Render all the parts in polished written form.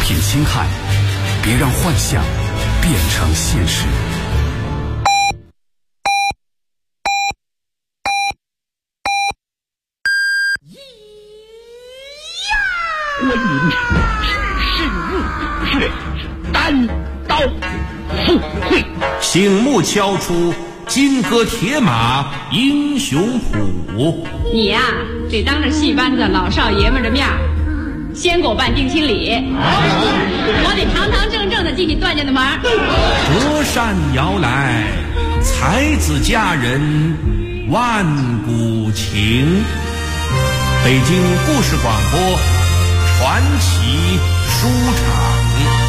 品星汉，别让幻想变成现实。 观音只是入穴，单刀赴会， 醒目敲出金戈铁马英雄谱。 你呀，得当着戏班子老少爷们的面先给我办定亲礼，我得堂堂正正的进你段家的门。 折扇摇来，才子佳人万古情。北京故事广播传奇书场。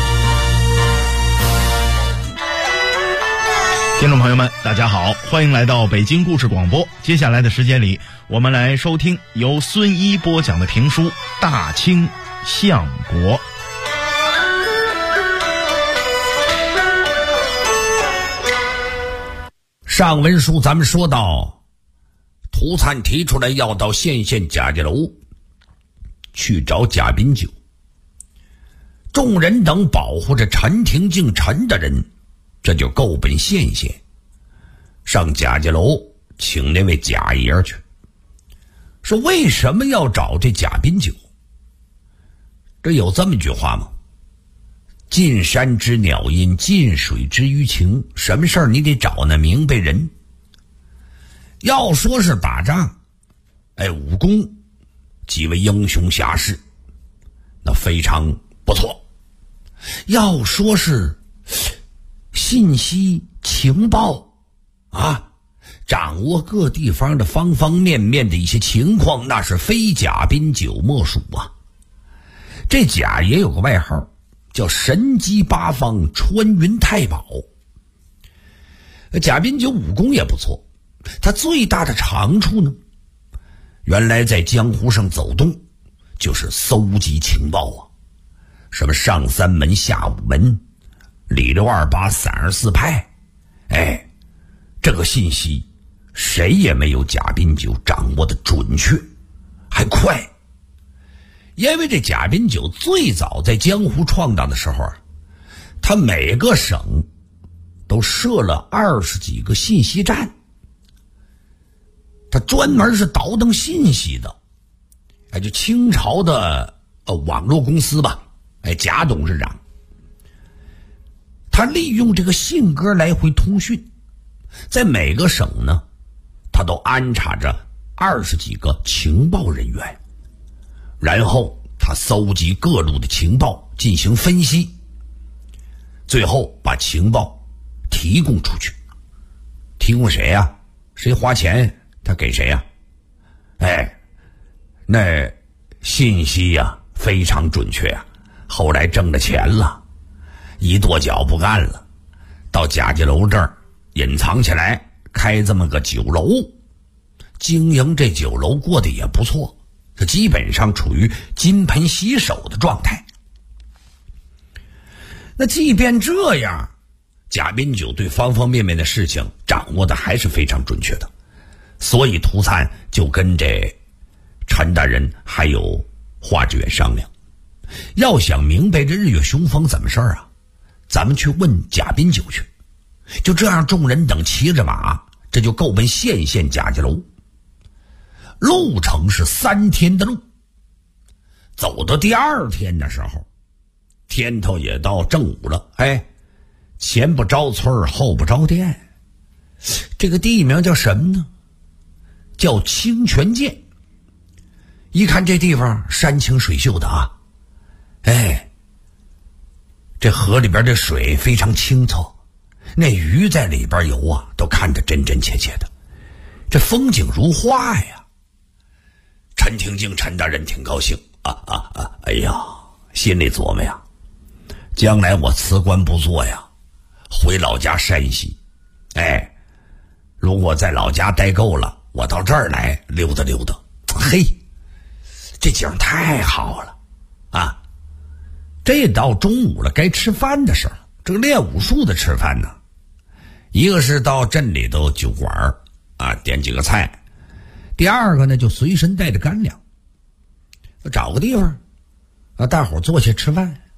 听众朋友们大家好，欢迎来到北京故事广播。接下来的时间里，我们来收听由孙一播讲的评书《大清相国》。 上文书咱们说到，涂灿提出来要到县贾家楼去找贾宾九，众人等保护着陈廷敬陈大人，这就够奔县上贾家楼请那位贾爷去。说为什么要找这贾宾九？这有这么句话吗？近山之鸟音，近水之鱼情，什么事儿你得找那明白人。要说是打仗，武功几位英雄侠士那非常不错。要说是信息情报掌握各地方的方方面面的一些情况，那是非贾宾九莫属啊。这贾爷有个外号叫神机八方穿云太保。贾宾九武功也不错，他最大的长处呢，原来在江湖上走动就是搜集情报什么上三门下五门，里六二八三二四派，这个信息谁也没有贾宾九掌握的准确还快。因为这贾宾九最早在江湖创荡的时候他每个省都设了20几个信息站，他专门是倒腾信息的。就清朝的网络公司吧，贾董事长他利用这个信鸽来回通讯，在每个省呢他都安插着20几个情报人员，然后他搜集各路的情报进行分析，最后把情报提供出去。提供谁呀？谁花钱他给谁呀？那信息非常准确后来挣了钱了，一跺脚不干了，到贾家楼这儿隐藏起来，开这么个酒楼，经营这酒楼过得也不错，这基本上处于金盆洗手的状态。那即便这样，贾宾九对方方面面的事情掌握的还是非常准确的，所以涂灿就跟这陈大人还有华志远商量，要想明白这日月雄风怎么事咱们去问贾宾九去。就这样，众人等骑着马，这就够奔县贾家楼。路程是3天的路，走到第2天的时候，天头也到正午了，前不着村后不着店。这个地名叫什么呢？叫清泉涧。一看这地方山清水秀的这河里边的水非常清澈，那鱼在里边游都看得真真切切的，这风景如画呀。陈廷敬陈大人挺高兴心里琢磨将来我辞官不做回老家山西，如果在老家待够了，我到这儿来溜达溜达，这景太好了这到中午了，该吃饭的时候，这个练武术的吃饭呢，一个是到镇里头酒馆点几个菜，第二个呢就随身带着干粮，找个地方大伙坐下吃饭。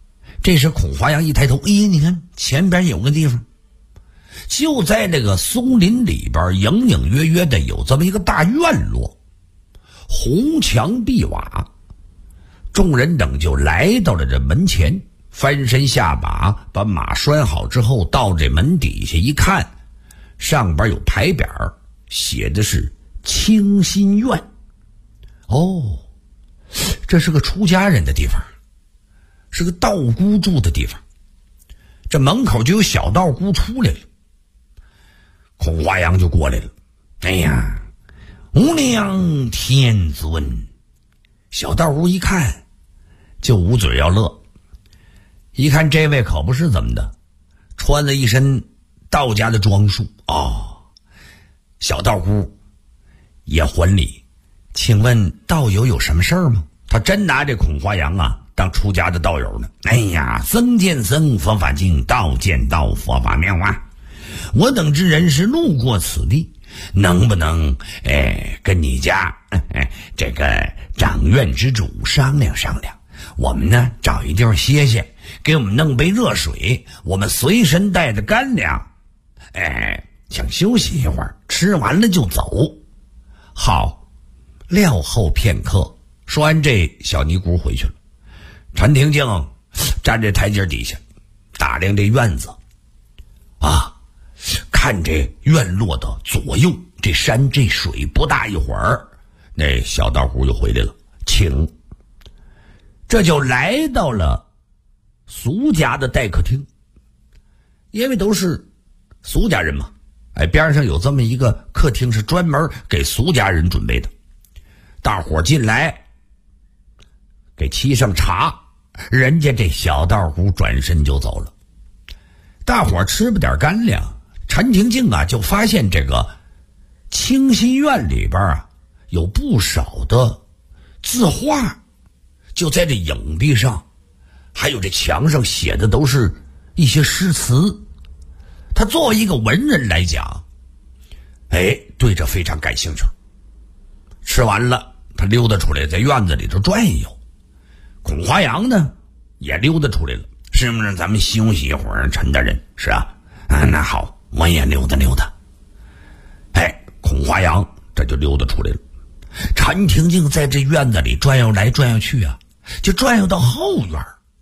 这时孔华阳一抬头，哎呀，你看前边有个地方，就在这个松林里边，隐隐约约的有这么一个大院落，红墙碧瓦。众人等就来到了这门前，翻身下马，把马拴好之后，到这门底下一看，上边有牌匾，写的是清心院。哦，这是个出家人的地方，是个道姑住的地方。这门口就有小道姑出来了，孔华阳就过来了。哎呀，无量天尊！小道姑一看就捂嘴要乐，一看这位可不是怎么的，穿了一身道家的装束。哦，小道姑也还礼，请问道友有什么事儿吗？他真拿这孔华阳啊当出家的道友呢。哎呀，僧见僧，佛法净；道见道，佛法妙啊！我等之人是路过此地，能不能跟你家这个掌院之主商量商量？我们呢找一地方歇歇，给我们弄杯热水，我们随身带着干粮，想休息一会儿，吃完了就走。好，料后片刻。说完这小尼姑回去了。陈廷敬站这台阶底下打量这院子啊，看这院落的左右，这山这水，不大一会儿那小道姑就回来了，请。这就来到了俗家的待客厅，因为都是俗家人嘛，边上有这么一个客厅是专门给俗家人准备的。大伙进来给沏上茶，人家这小道姑转身就走了。大伙吃不点干粮，陈廷敬啊就发现这个清心院里边啊有不少的字画，就在这影壁上，还有这墙上写的都是一些诗词。他作为一个文人来讲，对这非常感兴趣。吃完了，他溜达出来，在院子里头转悠。孔华阳呢也溜达出来了，是不是？咱们休息一会儿，陈大人。是啊，那好，我也溜达溜达。孔华阳这就溜达出来了。陈廷敬在这院子里转悠来转悠去啊，就转悠到后院。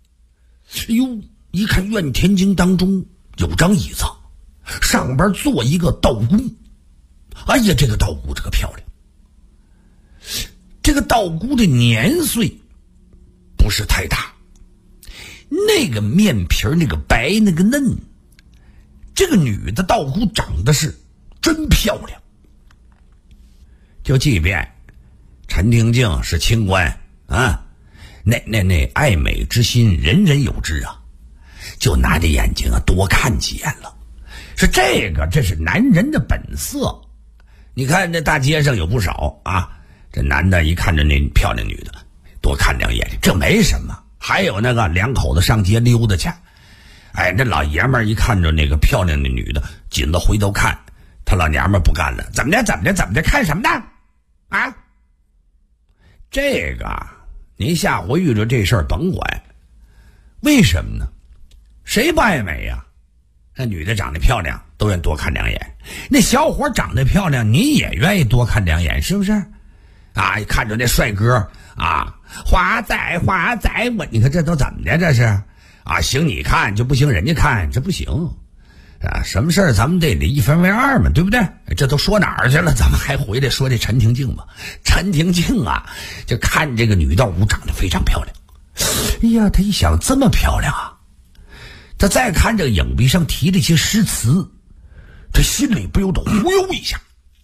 一看院天井当中有张椅子，上边坐一个道姑。哎呀，这个道姑这个漂亮。这个道姑的年岁不是太大，那个面皮那个白那个嫩，这个女的道姑长得是真漂亮。就即便陈廷敬是清官啊，那爱美之心人人有之啊，就拿着眼睛啊多看几眼了。是这是男人的本色。你看这大街上有不少啊，这男的一看着那漂亮女的多看两眼，这没什么。还有那个两口子上街溜达去，这老爷们儿一看着那个漂亮的女的紧了回头看，他老娘们儿不干了，怎么的看什么呢啊？这个您下回遇着这事儿甭管。为什么呢？谁不爱美呀？那女的长得漂亮都愿多看两眼，那小伙长得漂亮你也愿意多看两眼，是不是啊？看着那帅哥啊，华仔，你看这都怎么的？这是啊，行你看就不行人家看，这不行啊！什么事儿咱们得一分为二嘛，对不对？这都说哪儿去了？咱们还回来说这陈廷敬吧。陈廷敬啊，就看这个女道姑长得非常漂亮。哎呀，他一想这么漂亮啊，他再看这个影壁上提的一些诗词，他心里不由得忽悠一下。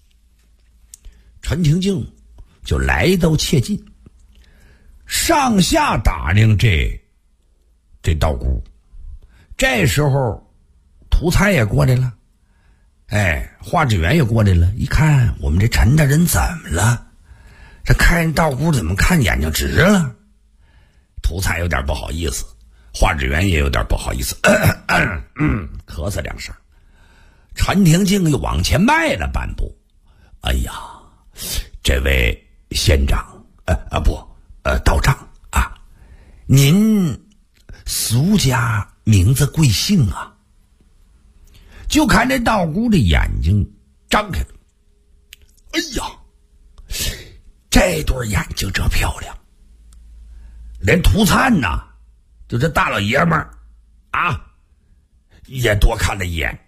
陈廷敬就来到切近，上下打量这道姑。这时候屠财也过来了，华志远也过来了。一看我们这陈大人怎么了？这看人道姑怎么看眼睛直了？屠财有点不好意思，华志远也有点不好意思，咳嗽两声。陈廷敬又往前迈了半步。哎呀，这位仙长道长啊，您苏家名字贵姓啊？就看这道姑的眼睛张开了，哎呀，这对眼睛这漂亮，连涂灿呐，就这大老爷们儿啊，也多看了一眼。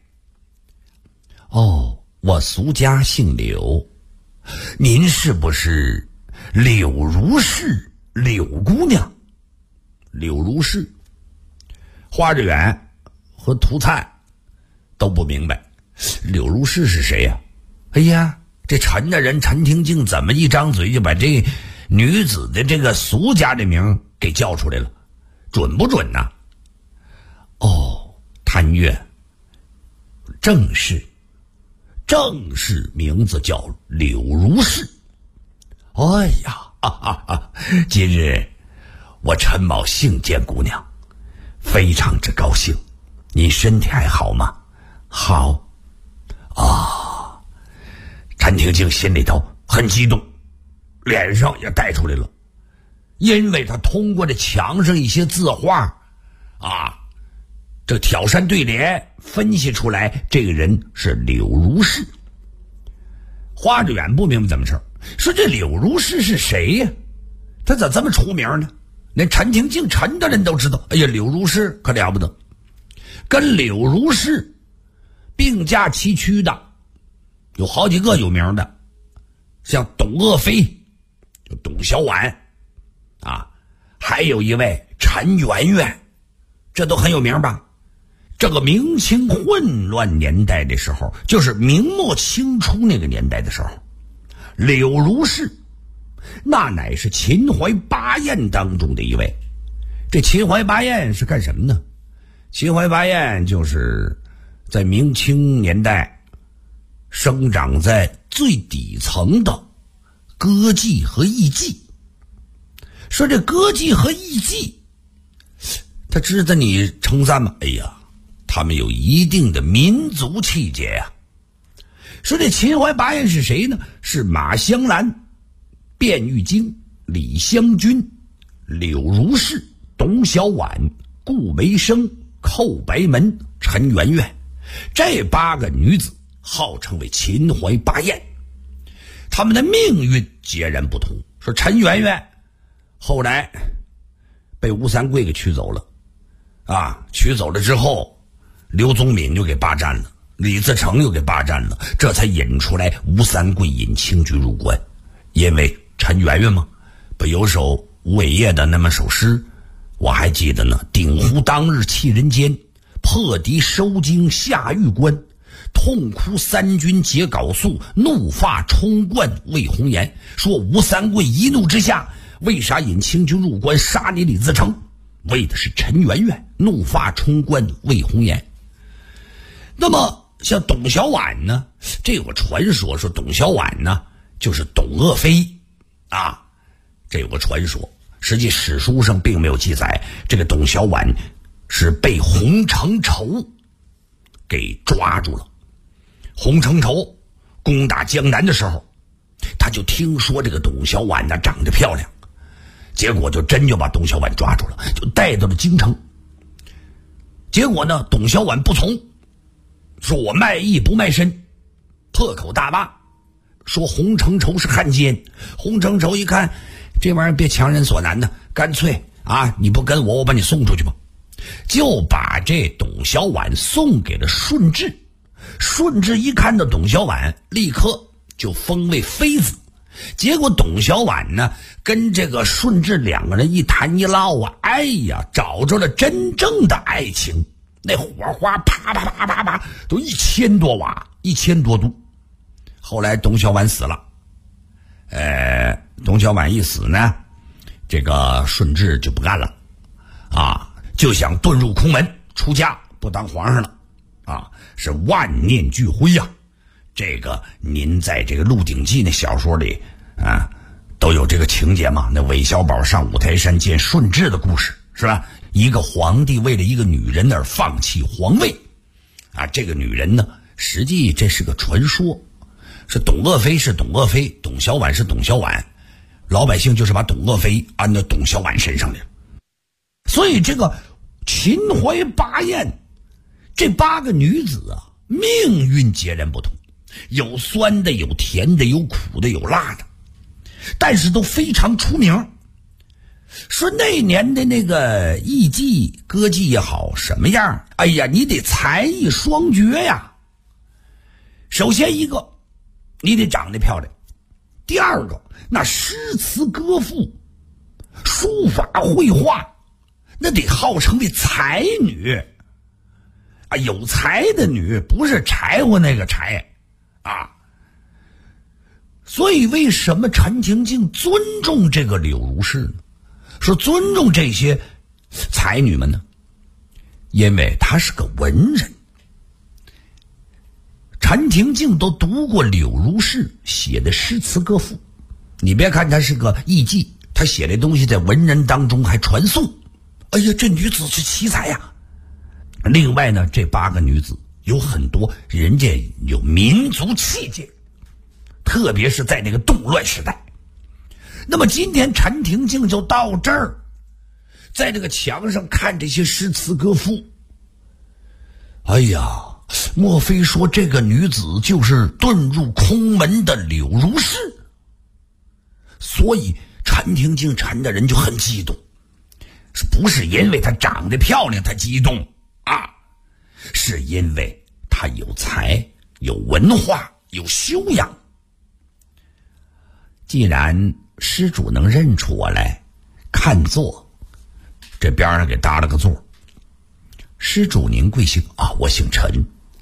哦，我苏家姓柳，您是不是柳如是柳姑娘？柳如是，花志远和涂灿都不明白柳如是是谁呀？哎呀，这陈大人陈廷敬怎么一张嘴就把这女子的这个苏家的名给叫出来了，准不准呢？哦，谭月，正是名字叫柳如是。哎呀，今日我陈某幸见姑娘，非常之高兴。你身体还好吗？好啊。陈廷敬心里头很激动，脸上也带出来了，因为他通过这墙上一些字画啊，这挑山对联分析出来这个人是柳如是。花志远不明白怎么事，说这柳如是是谁呀？他咋这么出名呢？连陈廷敬陈大人都知道。哎呀，柳如是可了不得，跟柳如是并驾齐驱的有好几个有名的，像董鄂妃，就董小宛啊，还有一位陈圆圆，这都很有名吧？这个明清混乱年代的时候，就是明末清初那个年代的时候，柳如是那乃是秦淮八艳当中的一位。这秦淮八艳是干什么呢？秦淮八艳就是在明清年代生长在最底层的歌妓和艺妓。说这歌妓和艺妓，他值得你称赞吗？哎呀，他们有一定的民族气节呀。说这秦淮八艳是谁呢？是马香兰、卞玉京、李香君、柳如是、董小宛、顾梅生、寇白门、陈圆圆，这8个女子号称为秦淮八艳。她们的命运截然不同。说陈圆圆后来被吴三桂给娶走了啊，娶走了之后，刘宗敏就给霸占了，李自成又给霸占了，这才引出来吴三桂引清军入关。因为陈圆圆嘛，不有首吴伟业的那么首诗，我还记得呢：鼎湖当日弃人间，破敌收京下狱关，痛哭三军皆缟素，怒发冲冠为红颜。说吴三桂一怒之下，为啥引清军入关杀你李自成？为的是陈圆圆，怒发冲冠为红颜。那么像董小宛呢，这有个传说，说董小宛呢就是董鄂妃啊，这有个传说。实际史书上并没有记载，这个董小宛是被洪承畴给抓住了。洪承畴攻打江南的时候，他就听说这个董小宛呢长得漂亮，结果就真就把董小宛抓住了，就带到了京城。结果呢，董小宛不从，说我卖艺不卖身，破口大骂，说洪承畴是汉奸。洪承畴一看这玩意儿别强人所难呢，干脆啊，你不跟我，我把你送出去吧，就把这董小宛送给了顺治。顺治一看到董小宛，立刻就封为妃子。结果董小宛呢跟这个顺治2个人一谈一唠啊，哎呀，找着了真正的爱情，那火花啪啪啪啪啪都1000多瓦，1000多度。后来董小宛死了，董小宛一死呢，这个顺治就不干了啊，就想遁入空门出家，不当皇上了啊，是万念俱灰呀。这个您在这个《鹿鼎记》那小说里啊都有这个情节嘛，那韦小宝上五台山见顺治的故事是吧？一个皇帝为了一个女人而放弃皇位啊，这个女人呢实际这是个传说，是董鄂妃是董鄂妃，董小宛是董小宛，老百姓就是把董鄂妃安到董小宛身上来了。所以这个秦淮八艳这8个女子啊，命运截然不同，有酸的，有甜的，有苦的，有辣的，但是都非常出名。说那年的那个艺妓歌妓也好什么样，哎呀，你得才艺双绝呀。首先一个，你得长得漂亮；第二个，那诗词歌赋、书法绘画，那得号称为才女啊，有才的女，不是柴火那个柴啊。所以为什么陈情净尊重这个柳如是呢？说尊重这些才女们呢？因为她是个文人。陈情净都读过柳如是写的诗词歌赋，你别看她是个艺妓，她写的东西在文人当中还传颂。哎呀，这女子是奇才呀！另外呢，这8个女子有很多人家有民族气节，特别是在那个动乱时代。那么今天陈情净就到这儿，在这个墙上看这些诗词歌赋。哎呀，莫非说这个女子就是遁入空门的柳如是？所以陈情净陈的人就很激动，是不是因为她长得漂亮她激动啊？是因为她有才、有文化、有修养。既然施主能认出我来，看座，这边上给搭了个座。施主您贵姓啊？我姓陈。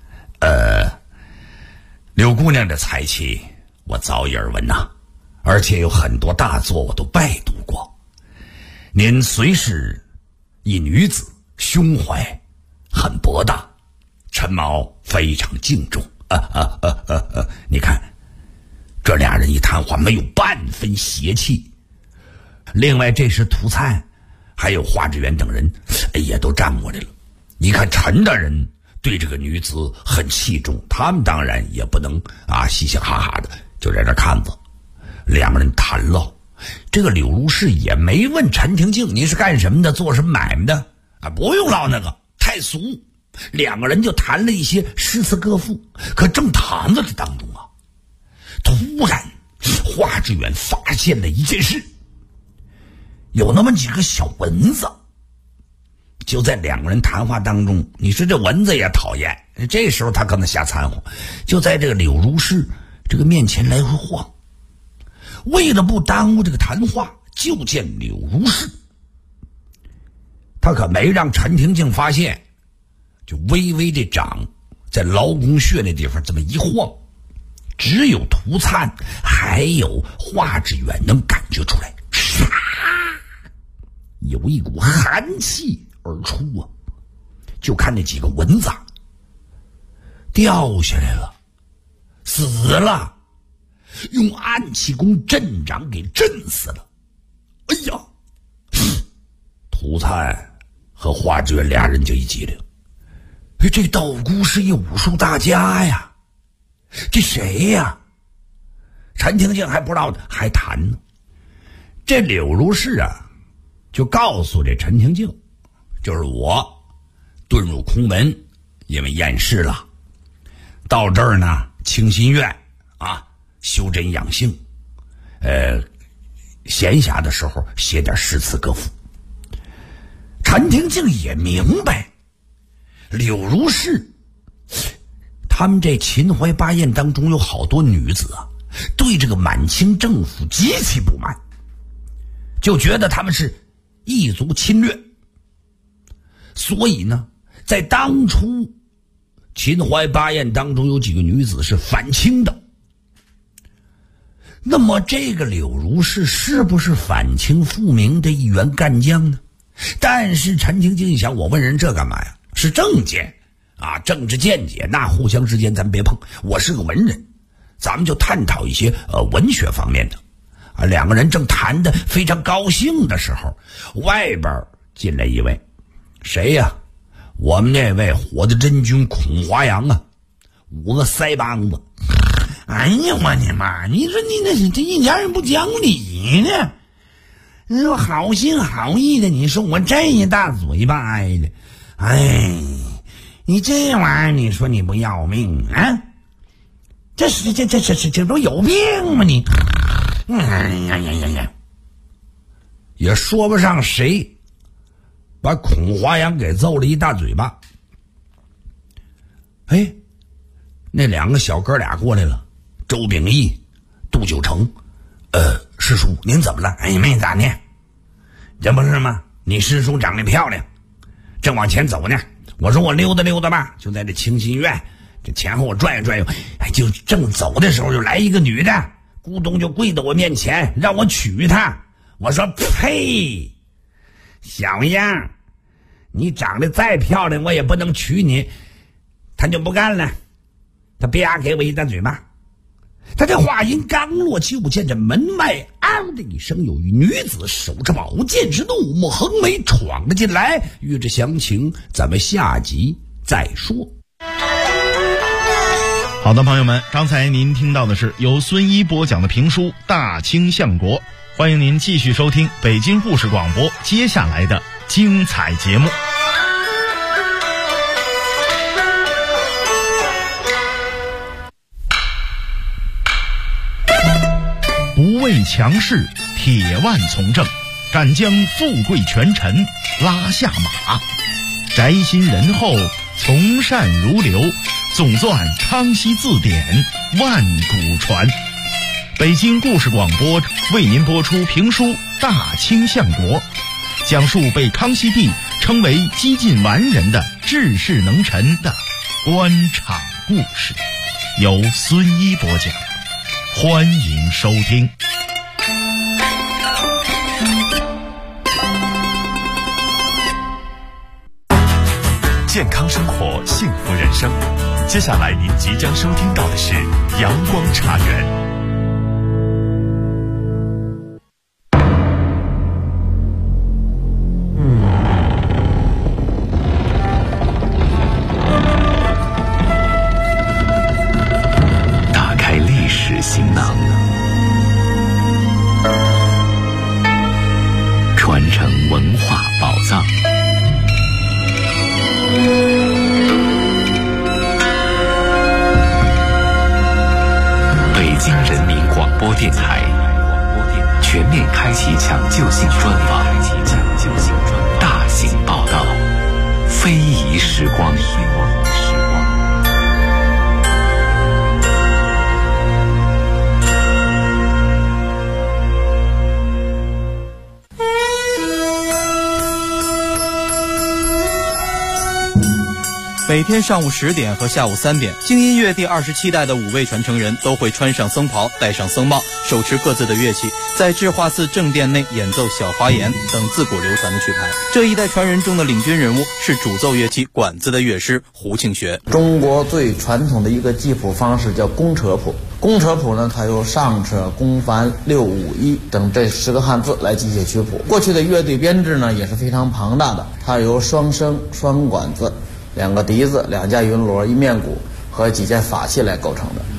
柳姑娘的才气我早已耳闻呐，而且有很多大作我都拜读过。您虽是一女子，胸怀很博大，陈某非常敬重。你看这俩人一谈话没有半分邪气。另外这时涂灿还有华志远等人也都站过来了。你看陈大人对这个女子很器重，他们当然也不能嘻嘻哈哈的就在这看着。两个人谈了，这个柳如是也没问陈情净你是干什么的，做什么买卖的啊？不用唠那个，太俗。两个人就谈了一些诗词歌赋。可正谈到这当中啊，突然华志远发现了一件事，有那么几个小蚊子就在两个人谈话当中。你说这蚊子也讨厌，这时候他可能瞎掺和，就在这个柳如是这个面前来回晃。为了不耽误这个谈话，就见柳如是他可没让陈情净发现，就微微这掌在劳宫穴那地方这么一晃，只有涂灿还有华志远能感觉出来，有一股寒气而出啊！就看那几个蚊子掉下来了，死了，用暗气功镇掌给震死了。哎呀，涂灿和华志远俩人就一激灵，这道姑是一武术大家呀，这谁呀？陈情净还不知道，还谈呢。这柳如是就告诉这陈情净，就是我遁入空门，因为厌世了，到这儿呢清心院修真养性，闲暇的时候写点诗词歌赋。陈情净也明白柳如是他们这秦淮八艳当中有好多女子对这个满清政府极其不满，就觉得他们是异族侵略。所以呢，在当初秦淮八艳当中有几个女子是反清的。那么这个柳如是不是反清复明的一员干将呢？但是陈情净一想，我问人这干嘛呀？是政见政治见解那互相之间咱别碰，我是个文人，咱们就探讨一些文学方面的。两个人正谈得非常高兴的时候，外边进来一位，谁呀？我们那位火的真君孔华阳5个腮帮子。哎呀我的妈，你说你这一家人不讲理呢？ 好心好意的，你说我这一大嘴巴挨的，哎，你这玩意儿，你说你不要命啊？这不有病吗你？哎呀，也说不上谁把孔华阳给揍了一大嘴巴。哎，那两个小哥俩过来了，周秉义、杜九成。师叔您怎么了？哎，没咋的，这不是吗？你师叔长得漂亮，正往前走呢。我说我溜达溜达吧，就在这清心院这前后转悠转悠，哎，就正走的时候，就来一个女的，咕咚就跪到我面前，让我娶她。我说呸，小样，你长得再漂亮，我也不能娶你。他就不干了，他啪给我一大嘴巴。他这话音刚落，就见这门外嗷的一声，有一女子手持宝剑，是怒目横眉闯了进来。欲知详情，咱们下集再说。 好的，朋友们，刚才您听到的是由孙一播讲的评书《大清相国》，欢迎您继续收听北京故事广播接下来的精彩节目。不畏强势，铁腕从政，敢将富贵权臣拉下马，宅心仁厚，从善如流，总算康熙字典，万古传。北京故事广播为您播出评书《大清相国》，讲述被康熙帝称为几近完人的治世能臣的官场故事，由孙一播讲。欢迎收听。 健康生活，幸福人生。接下来您即将收听到的是阳光茶园。行囊，传承文化宝藏。北京人民广播电台全面开启抢救性专访，大型报道，非遗时光。 每天上午10点和下午3点，京音乐第27代的5位传承人都会穿上僧袍，戴上僧帽，手持各自的乐器，在智化寺正殿内演奏小花言等自古流传的曲牌。这一代传人中的领军人物是主奏乐器管子的乐师胡庆学。 中国最传统的一个记谱方式叫公车谱。公车谱呢，它由上车、公繁、六五一等这10个汉字来记写曲谱。过去的乐队编制呢也是非常庞大的，它由双笙、双管子、2个笛子、2架云锣、1面鼓和几件法器来构成的。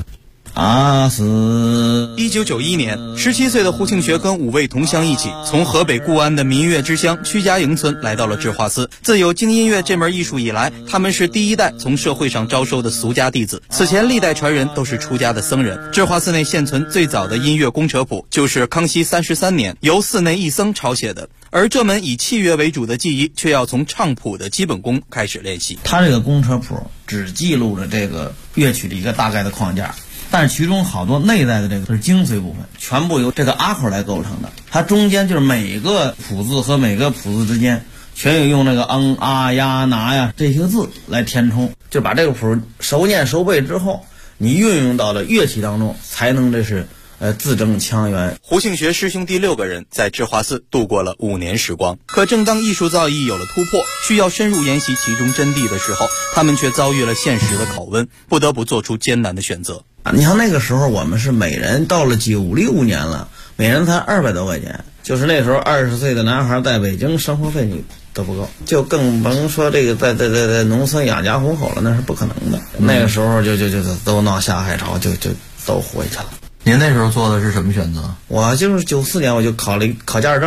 1991年，17岁的胡庆学跟5位同乡一起，从河北固安的民乐之乡屈家营村来到了智化寺。自有京音乐这门艺术以来，他们是第一代从社会上招收的俗家弟子。此前历代传人都是出家的僧人。智化寺内现存最早的音乐公车谱，就是康熙33年由寺内一僧抄写的。而这门以器乐为主的技艺，却要从唱谱的基本功开始练习。 他这个公车谱只记录了这个乐曲的一个大概的框架，但是其中好多内在的这个是精髓部分，全部由这个阿口来构成的。它中间就是每个谱字和每个谱字之间全有用那个啊呀拿呀这些字来填充，就把这个谱熟念熟背之后，你运用到了乐器当中，才能这是字正腔圆。 胡庆学师兄弟6个人在智化寺度过了5年时光。可正当艺术造诣有了突破，需要深入研习其中真谛的时候，他们却遭遇了现实的拷问，不得不做出艰难的选择。 你像那个时候我们是每人到了96年了，每人才200多块钱，就是那时候20岁的男孩在北京生活费你都不够，就更甭说这个在农村养家糊口了，那是不可能的。那个时候就都闹下海潮，就都回去了。 您那时候做的是什么选择？ 我就是94年我就考驾驶证了，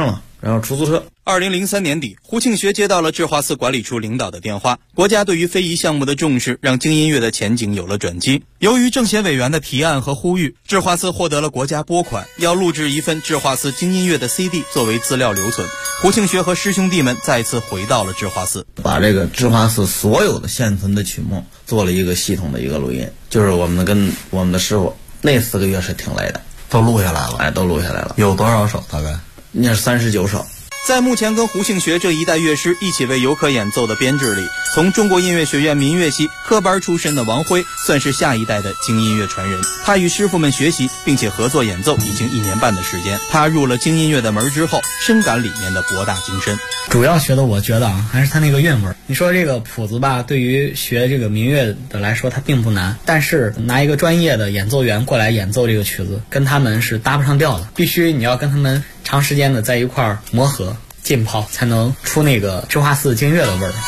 然后出租车。 2003年底，胡庆学接到了智化寺管理处领导的电话，国家对于非遗项目的重视让京音乐的前景有了转机。由于政协委员的提案和呼吁，智化寺获得了国家拨款，要录制一份智化寺京音乐的 CD 作为资料留存。胡庆学和师兄弟们再次回到了智化寺， 把这个智化寺所有的现存的曲目做了一个系统的一个录音，就是我们跟我们的师傅那4个月是挺累的， 都录下来了。 哎，都录下来了。 有多少首？大概那是39首。 在目前跟胡庆学这一代乐师一起为游客演奏的编制里，从中国音乐学院民乐系科班出身的王辉算是下一代的京音乐传人。他与师傅们学习并且合作演奏已经1年半的时间。他入了京音乐的门之后，深感里面的博大精深。 主要学的我觉得还是他那个韵味。你说这个谱子吧，对于学这个民乐的来说它并不难，但是拿一个专业的演奏员过来演奏这个曲子，跟他们是搭不上调的。必须你要跟他们长时间的在一块儿磨合浸泡，才能出那个智化寺京乐的味儿。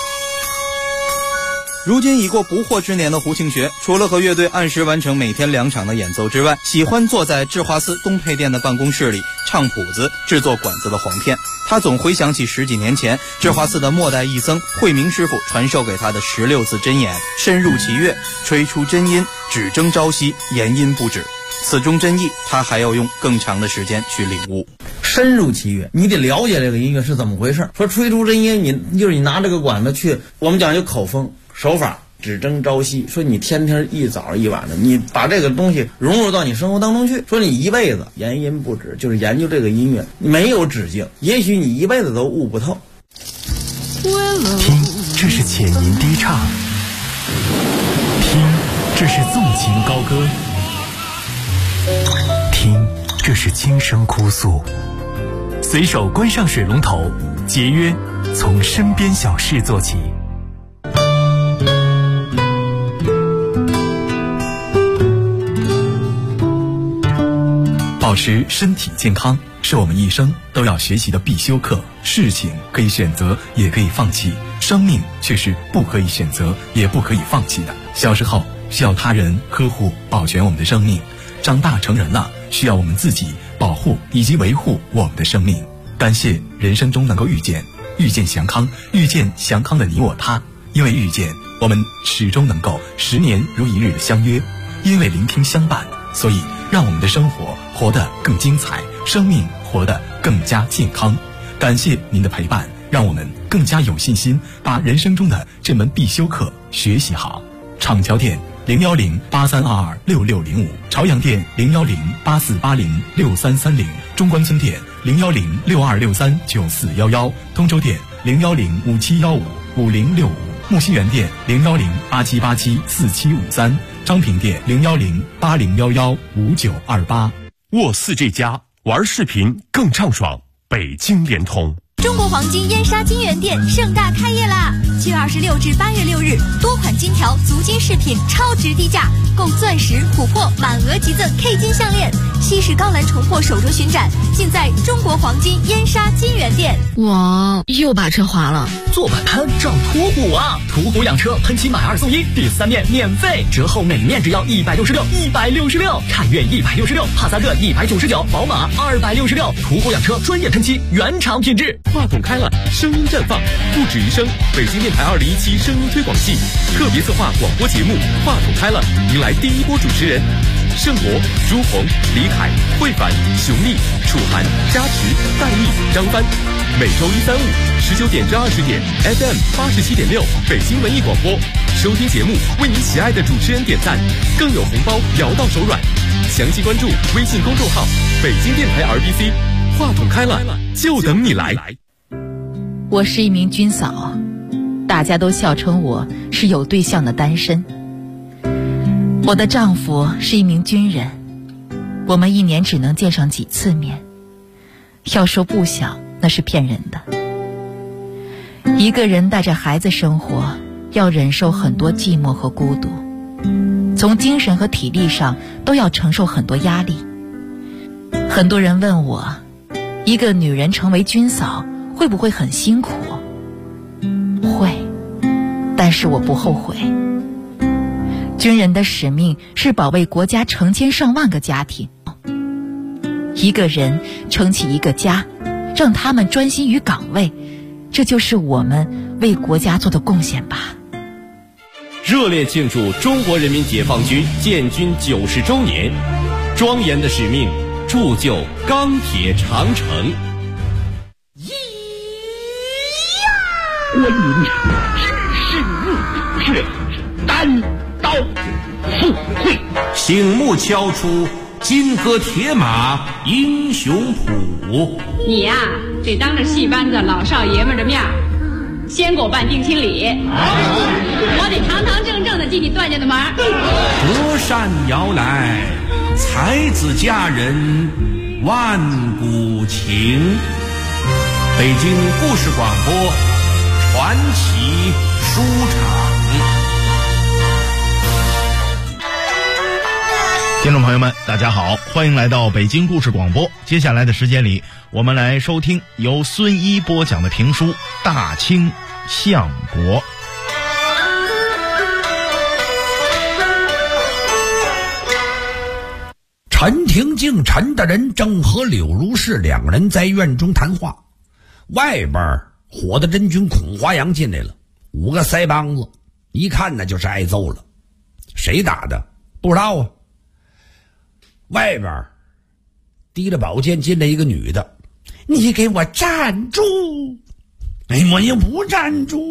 如今已过不惑之年的胡庆学，除了和乐队按时完成每天2场的演奏之外，喜欢坐在智化寺东配殿的办公室里唱谱子、制作管子的簧片。他总回想起10几年前智化寺的末代义僧慧明师傅传授给他的16字真言：深入其乐，吹出真音，只争朝夕，言音不止。此中真意，他还要用更长的时间去领悟。 深入其乐，你得了解这个音乐是怎么回事。说吹出真音，你就是你拿这个管子去，我们讲究口风手法，只争朝夕。说你天天一早一晚的，你把这个东西融入到你生活当中去。说你一辈子言音不止，就是研究这个音乐没有止境，也许你一辈子都悟不透。 听，这是浅吟低唱；听，这是纵情高歌；听，这是轻声哭诉。随手关上水龙头，节约从身边小事做起。 保持身体健康是我们一生都要学习的必修课。事情可以选择，也可以放弃，生命却是不可以选择，也不可以放弃的。小时候需要他人呵护保全我们的生命，长大成人了需要我们自己保护以及维护我们的生命。感谢人生中能够遇见祥康，遇见祥康的你我他。因为遇见，我们始终能够10年如一日的相约；因为聆听相伴，所以让我们的生活活得更精彩，生命活得更加健康。感谢您的陪伴，让我们更加有信心把人生中的这门必修课学习好。厂桥店01083226605，朝阳店01084806330，中关村店01062639411，通州店01057155065，木樨园店01087874753，昌平店01080115928。 沃4这家玩视频更畅爽，北京联通。 中国黄金燕莎金源店盛大开业啦！7月26至8月6日，多款金条、足金饰品超值低价，购钻石、琥珀满额即赠 K 金项链，西式高兰重获首周巡展，尽在中国黄金燕莎金源店。 我又把车划了， 做摆摊找途虎啊！途虎养车喷漆买2送1，第3面免费，折后每面只要166，凯越166，帕萨特199，宝马266。途虎养车专业喷漆，原厂品质。 话筒开了，声音绽放，不止于声。北京电台2017声音推广季特别策划广播节目《话筒开了》，迎来第一波主持人盛博、朱红、李凯、慧凡、熊丽、楚涵、加持、戴毅、张帆。每周1、3、5 19点至20点 FM 87.6北京文艺广播。收听节目为你喜爱的主持人点赞，更有红包摇到手软。详细关注微信公众号北京电台 RBC。话筒开了，就等你来。 我是一名军嫂，大家都笑称我是有对象的单身。我的丈夫是一名军人，我们1年只能见上几次面。要说不小，那是骗人的。一个人带着孩子生活，要忍受很多寂寞和孤独，从精神和体力上都要承受很多压力。很多人问我，一个女人成为军嫂会不会很辛苦？会，但是我不后悔。军人的使命是保卫国家成千上万个家庭，一个人撑起一个家， 让他们专心于岗位，这就是我们为国家做的贡献吧。 热烈庆祝中国人民解放军建军90周年，庄严的使命铸就钢铁长城。 关云知识入血，单刀赴会， 醒目敲出金戈铁马英雄谱。 你呀，得当着戏班子老少爷们的面先给我办定亲礼，我得堂堂正正的进你段家的门。 隔山遥来，才子佳人万古情。北京故事广播传奇书场。 听众朋友们，大家好，欢迎来到北京故事广播。接下来的时间里，我们来收听由孙一播讲的评书《大清相国》。 陈廷敬、陈大人正和柳如是两人在院中谈话，外边火的真君孔华阳进来了，5个腮帮子，一看那就是挨揍了。谁打的不知道啊。外边提着宝剑进来一个女的，你给我站住！哎，我也不站住。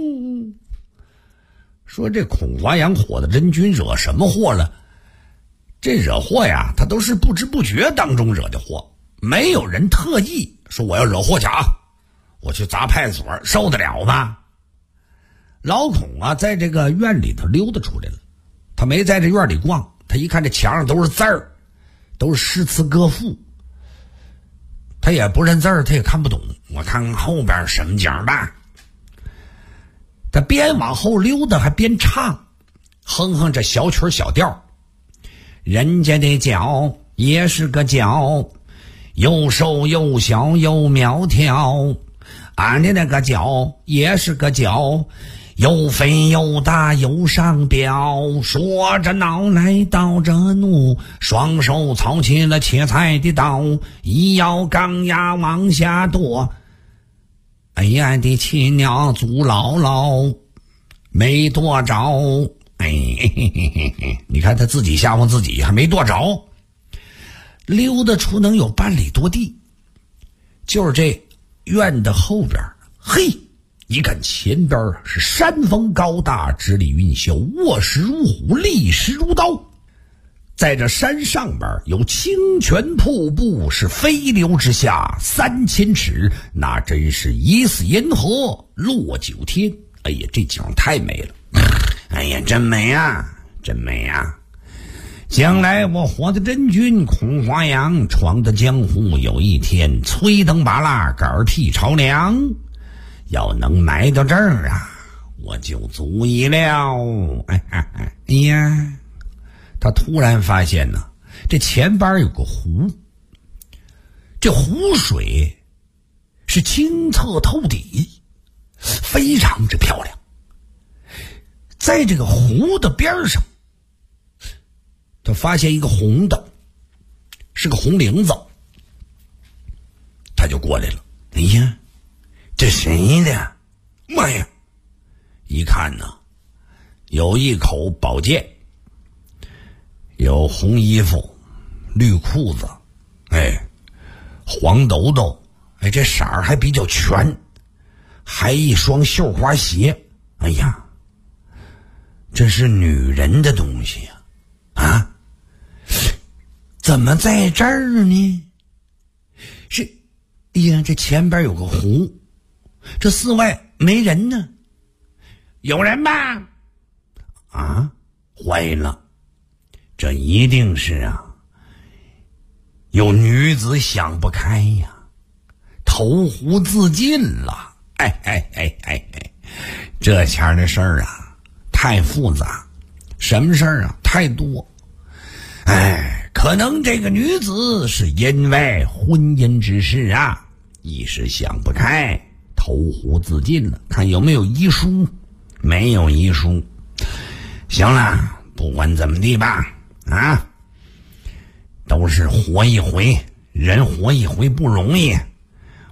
说这孔华阳火的真君惹什么祸了？这惹祸呀，他都是不知不觉当中惹的祸，没有人特意说我要惹祸去啊，我去砸派出所，受得了吗？老孔啊，在这个院里头溜达出来了，他没在这院里逛，他一看这墙上都是字儿，都是诗词歌赋，他也不认字儿，他也看不懂。我看看后边什么讲吧。他边往后溜达还边唱，哼哼这小曲小调。人家的脚也是个脚，又瘦又小又苗条，俺的那个脚也是个脚，又肥又大又上标。说着恼来倒着怒，双手操起了切菜的刀，一摇钢牙往下剁。哎呀的亲娘祖姥姥没剁着。哎，嘿嘿嘿嘿，你看他自己吓唬自己，还没剁着，溜达出能有半里多地，就是这院的后边，嘿，一看前边是山峰高大，直立云霄，卧石如虎，立石如刀。在这山上边有清泉瀑布，是飞流直下3000尺，那真是疑似银河落九天。哎呀，这景太美了。哎呀，真美啊，真美啊！将来我火的真君孔华阳闯的江湖，有一天催灯拔蜡，杆替朝梁，要能埋到这儿啊，我就足矣了。哎呀，他突然发现呢，这前边有个湖，这湖水是清澈透底，非常之漂亮。在这个湖的边上，他发现一个红的，是个红铃子，他就过来了。哎呀，这谁的？妈呀！一看呢，有一口宝剑，有红衣服、绿裤子，哎，黄兜兜，哎，这色儿还比较全，还一双绣花鞋。哎呀！这是女人的东西呀！啊，怎么在这儿呢？是，哎呀，这前边有个湖，这寺外没人呢，有人吧？啊，坏了，这一定是啊，有女子想不开呀，投湖自尽了。哎，这前的事儿啊！太复杂，什么事儿啊？太多。哎，可能这个女子是因为婚姻之事啊，一时想不开，投湖自尽了。看有没有遗书？没有遗书。行了，不管怎么地吧，啊，都是活一回，人活一回不容易。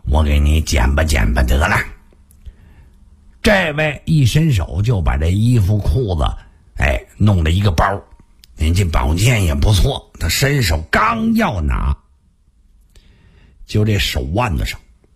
我给你剪吧剪吧得了。这位一伸手就把这衣服裤子弄了一个包，人家宝剑也不错，他伸手刚要拿，就这手腕子上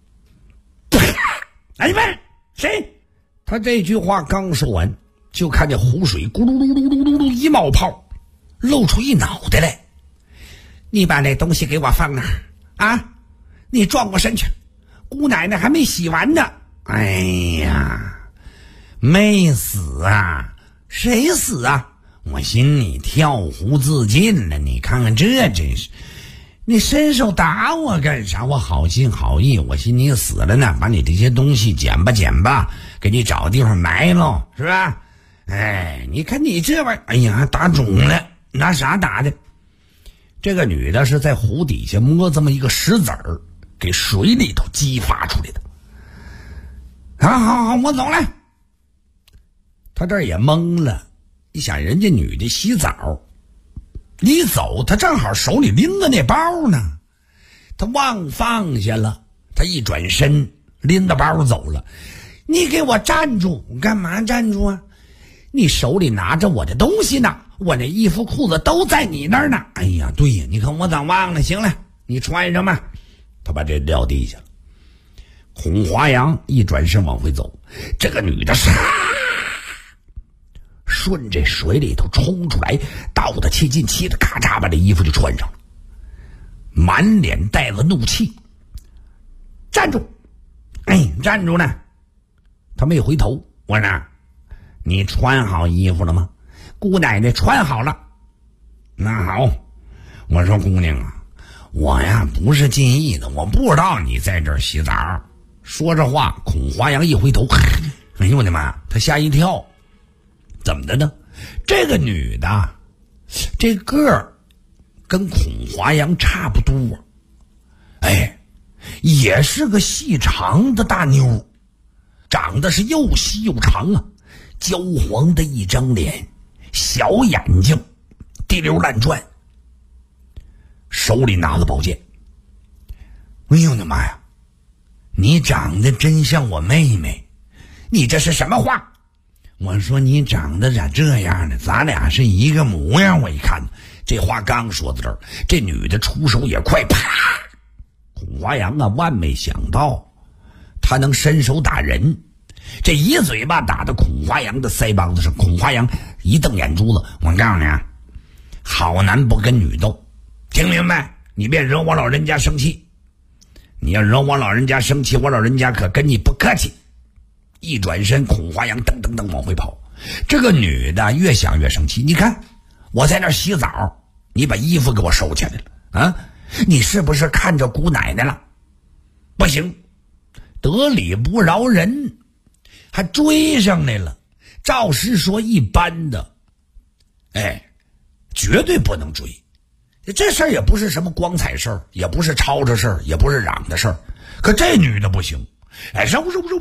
哎喂，谁？他这句话刚说完，就看见湖水咕噜噜噜噜噜噜一冒泡，露出一脑袋来。你把那东西给我放那儿啊！你转过身去，姑奶奶还没洗完呢。哎呀，没死啊？谁死啊？我寻你跳湖自尽了，你看看这真是，你伸手打我干啥？我好心好意，我寻你死了呢，把你这些东西捡吧捡吧，给你找地方埋喽，是吧？哎，你看你这玩意儿，哎呀，打肿了，拿啥打的？这个女的是在湖底下摸这么一个石子儿，给水里头激发出来的。好，我走了。他这也懵了，一想人家女的洗澡，一走他正好手里拎着那包呢，他忘放下了，他一转身拎着包走了。你给我站住！我干嘛站住啊？你手里拿着我的东西呢，我那衣服裤子都在你那儿呢。哎呀，对呀，你看我咋忘了？行了，你穿上吧。他把这撂地下了。孔华阳一转身往回走，这个女的顺着水里头冲出来，倒得气进气的，咔嚓把这衣服就穿上了，满脸带着怒气。站住！站住呢！他没回头。我说你穿好衣服了吗？姑奶奶穿好了。那好，我说姑娘啊，我呀不是尽意的，我不知道你在这儿洗澡。说着话，孔华阳一回头，哎呦我的妈，他吓一跳。怎么的呢？这个女的这个儿跟孔华阳差不多，也是个细长的大妞，长得是又细又长啊，焦黄的一张脸，小眼睛，滴溜乱转，手里拿着宝剑。哎呦我的妈呀，你长得真像我妹妹，你这是什么话？我说你长得咋这样呢？咱俩是一个模样。我一看这话刚说到这儿，这女的出手也快，啪！孔华阳啊，万没想到他能伸手打人，这一嘴巴打到孔华阳的腮帮子上。孔华阳一瞪眼珠子，我告诉你啊，好男不跟女斗，听明白？你别惹我老人家生气，你要惹我老人家生气，我老人家可跟你不客气。一转身，孔华阳噔噔噔往回跑。这个女的越想越生气，你看我在那儿洗澡，你把衣服给我收起来了啊！你是不是看着姑奶奶了？不行，得理不饶人，还追上来了。照实说一般的绝对不能追。这事儿也不是什么光彩事儿，也不是吵着事儿，也不是嚷的事儿，可这女的不行，肉，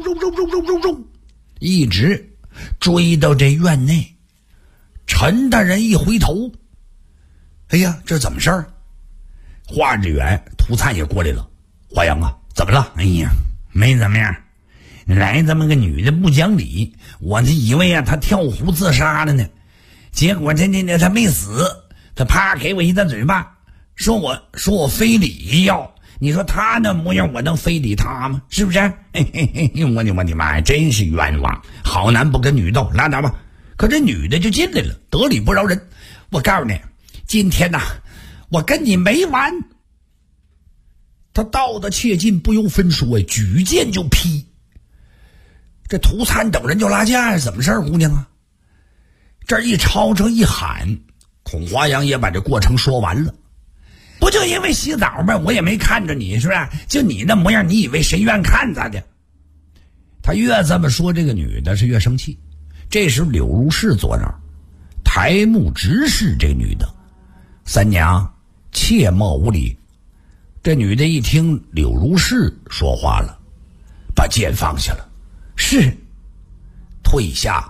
一直追到这院内。陈大人一回头，哎呀，这怎么事儿？话之远，涂灿也过来了。华阳啊，怎么了？哎呀，没怎么样，来这么个女的不讲理，我这以为啊她跳湖自杀了呢，结果这她没死，她啪给我一大嘴巴，说我非礼要。你说他那模样，我能非礼他吗？是不是？我的妈呀，真是冤枉！好男不跟女斗，拉倒吧。可这女的就进来了，得理不饶人。我告诉你，今天呐，我跟你没完。他到的切近，不由分说，举剑就劈。这涂灿等人就拉架呀，怎么事儿，姑娘啊？这一吵这一喊，孔华阳也把这过程说完了。不就因为洗澡吗？我也没看着你，是不是？就你那模样，你以为谁愿看咋的？他越这么说，这个女的是越生气。这时柳如是坐那儿，台目直视这个女的。三娘，切莫无礼。这女的一听柳如是说话了，把剑放下了。是，退下。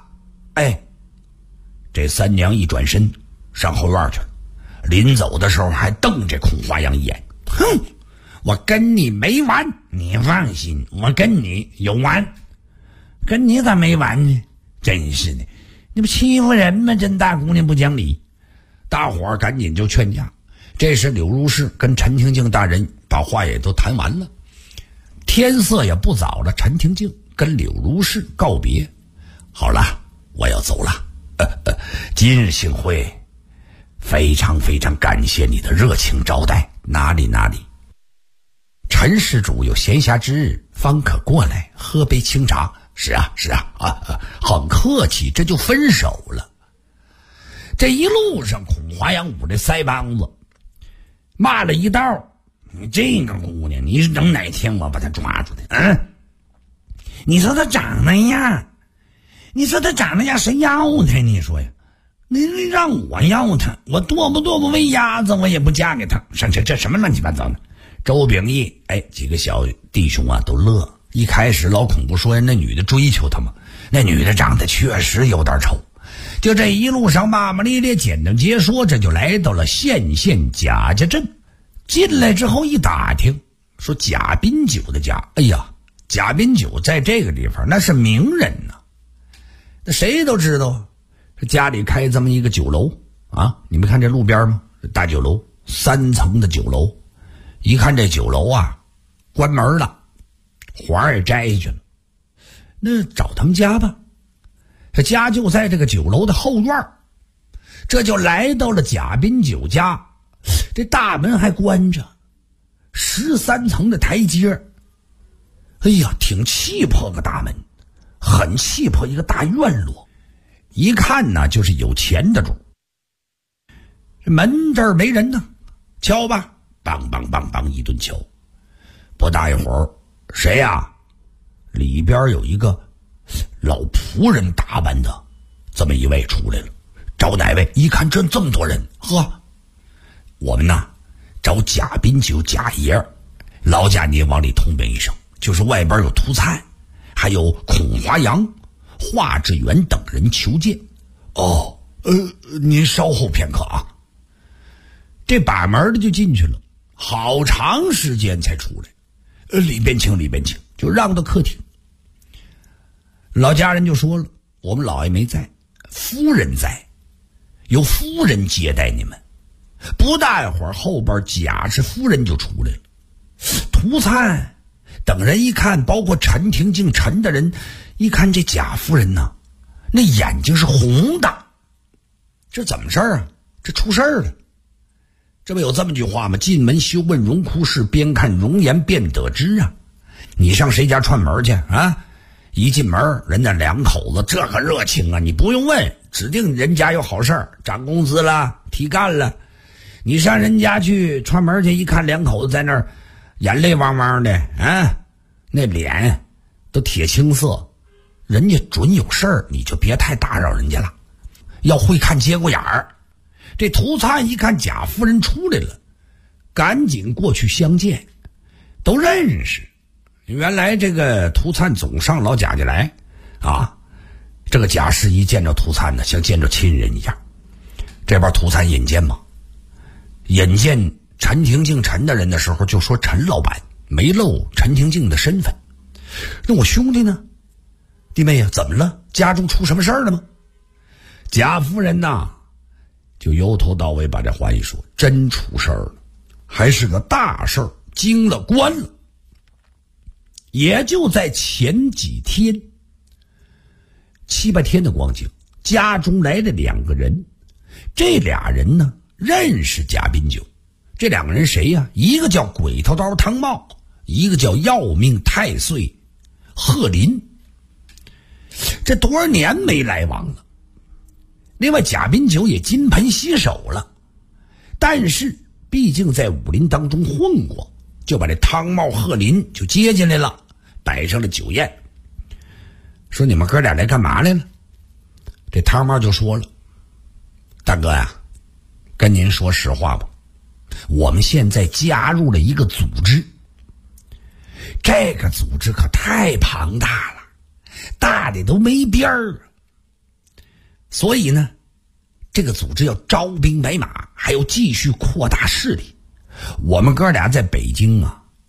这三娘一转身上后院去了。临走的时候还瞪这孔华阳一眼，哼， 我跟你没完，你放心，我跟你有完。跟你咋没完呢？真是的，你不欺负人吗？真大姑娘不讲理。大伙儿赶紧就劝架。这时柳如是跟陈廷敬大人把话也都谈完了，天色也不早了，陈廷敬跟柳如是告别。好了，我要走了。今日幸会，非常非常感谢你的热情招待，哪里哪里。陈施主有闲暇之日方可过来喝杯清茶。是啊，很客气，这就分手了。这一路上孔华阳捂着腮帮子骂了一道，你这个姑娘，你是等哪天我把她抓住的？你说她长那样，谁要她？你说呀，你让我要她，我剁不为鸭子，我也不嫁给她。这什么乱七八糟的？周秉义几个小弟兄啊都乐。一开始老孔不说那女的追求他吗？那女的长得确实有点丑。就这一路上骂骂咧咧，简短截说，这就来到了县贾家镇。进来之后一打听，说贾宾九的家。哎呀，贾宾九在这个地方那是名人呐，那谁都知道，家里开这么一个酒楼啊。你们看这路边吗？大酒楼，3层的酒楼。一看这酒楼啊关门了，花也摘去了，那找他们家吧。这家就在这个酒楼的后院，这就来到了贾宾九家。这大门还关着，13层的台阶，哎呀，挺气魄个大门，很气魄一个大院落。一看呢，就是有钱的主。这门这儿没人呢，敲吧，梆梆梆梆一顿敲。不大一会儿，谁呀？里边有一个老仆人打扮的这么一位出来了。找哪位？一看这么多人，呵，我们呐找贾宾九贾爷，老贾你往里通禀一声，就是外边有涂灿，还有孔华阳、华志远等人求见。您稍后片刻啊。这把门的就进去了，好长时间才出来。里边请，就让到客厅。老家人就说了，我们老爷没在，夫人在，由夫人接待你们。不大一会儿，后边贾氏夫人就出来了。涂灿等人一看，包括陈廷敬陈的人一看这贾夫人呢，那眼睛是红的。这怎么事儿啊？这出事儿了。这不有这么句话吗？进门休问荣枯事，边看容颜便得知啊。你上谁家串门去啊？一进门人家两口子这个热情啊，你不用问，指定人家有好事儿，涨工资了，提干了。你上人家去串门去，一看两口子在那儿眼泪汪汪的啊，那脸都铁青色，人家准有事儿，你就别太打扰人家了，要会看节骨眼儿。这涂灿一看贾夫人出来了，赶紧过去相见，都认识。原来这个涂灿总上老贾家来啊，这个贾氏一见着涂灿呢，像见着亲人一样。这边涂灿引荐嘛，引荐陈廷敬陈的人的时候就说陈老板，没露陈廷敬的身份。那我兄弟呢？弟妹呀，怎么了？家中出什么事儿了吗？贾夫人呐就由头到尾把这话一说，真出事儿了，还是个大事儿，惊了官了。也就在前几天，7、8天的光景，家中来了2个人。这俩人呢认识贾宾九。这2个人谁呀？一个叫鬼头刀汤茂，一个叫要命太岁贺林。这多少年没来往了。另外贾宾九也金盆洗手了，但是毕竟在武林当中混过，就把这汤茂贺林就接进来了，摆上了酒宴，说你们哥俩来干嘛来了？这汤茂就说了，大哥呀，跟您说实话吧，我们现在加入了一个组织，这个组织可太庞大了，大的都没边儿。所以呢，这个组织要招兵买马，还要继续扩大势力。我们哥俩在北京啊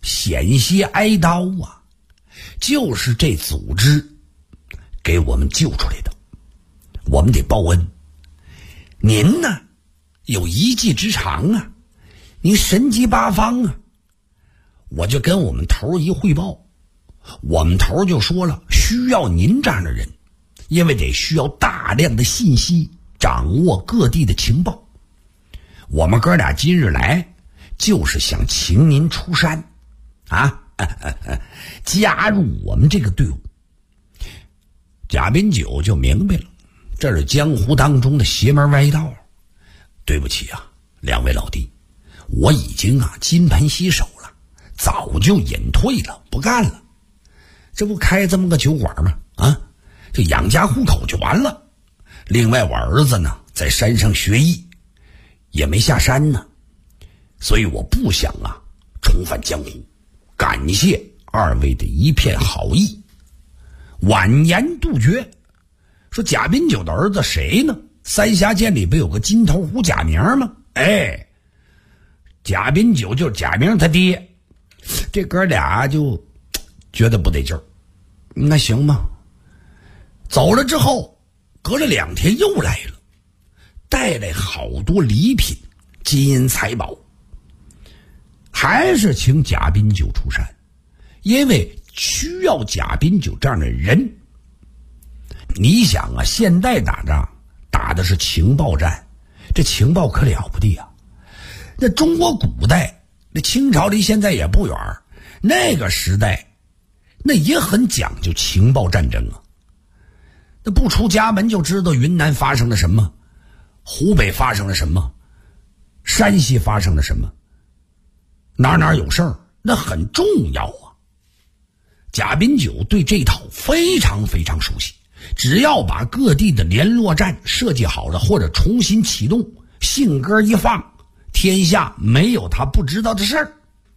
险些挨刀啊！就是这组织给我们救出来的，我们得报恩。您呢，有一技之长啊，您神机八方啊！我就跟我们头一汇报，我们头就说了，需要您这样的人，因为得需要大量的信息，掌握各地的情报。我们哥俩今日来，就是想请您出山啊，加入我们这个队伍。贾宾九就明白了，这是江湖当中的邪门歪道。对不起啊，两位老弟，我已经金盆洗手了，早就隐退了，不干了。这不开这么个酒馆吗？这养家糊口就完了。另外我儿子呢，在山上学艺，也没下山呢，所以我不想重返江湖。感谢二位的一片好意。婉言杜绝，说贾宾九的儿子谁呢？三峡涧里不有个金头虎贾明吗？贾宾九就是贾明他爹。这哥俩就觉得不得劲儿，那行吧。走了之后，隔了2天又来了，带来好多礼品、金银财宝，还是请贾宾九出山，因为需要贾宾九这样的人。你想现代打仗打的是情报战，这情报可了不得啊！那中国古代，那清朝离现在也不远，那个时代那也很讲究情报战争啊。那不出家门就知道云南发生了什么，湖北发生了什么，山西发生了什么，哪有事儿，那很重要啊。贾宾九对这套非常非常熟悉，只要把各地的联络站设计好了或者重新启动，信鸽一放，天下没有他不知道的事儿。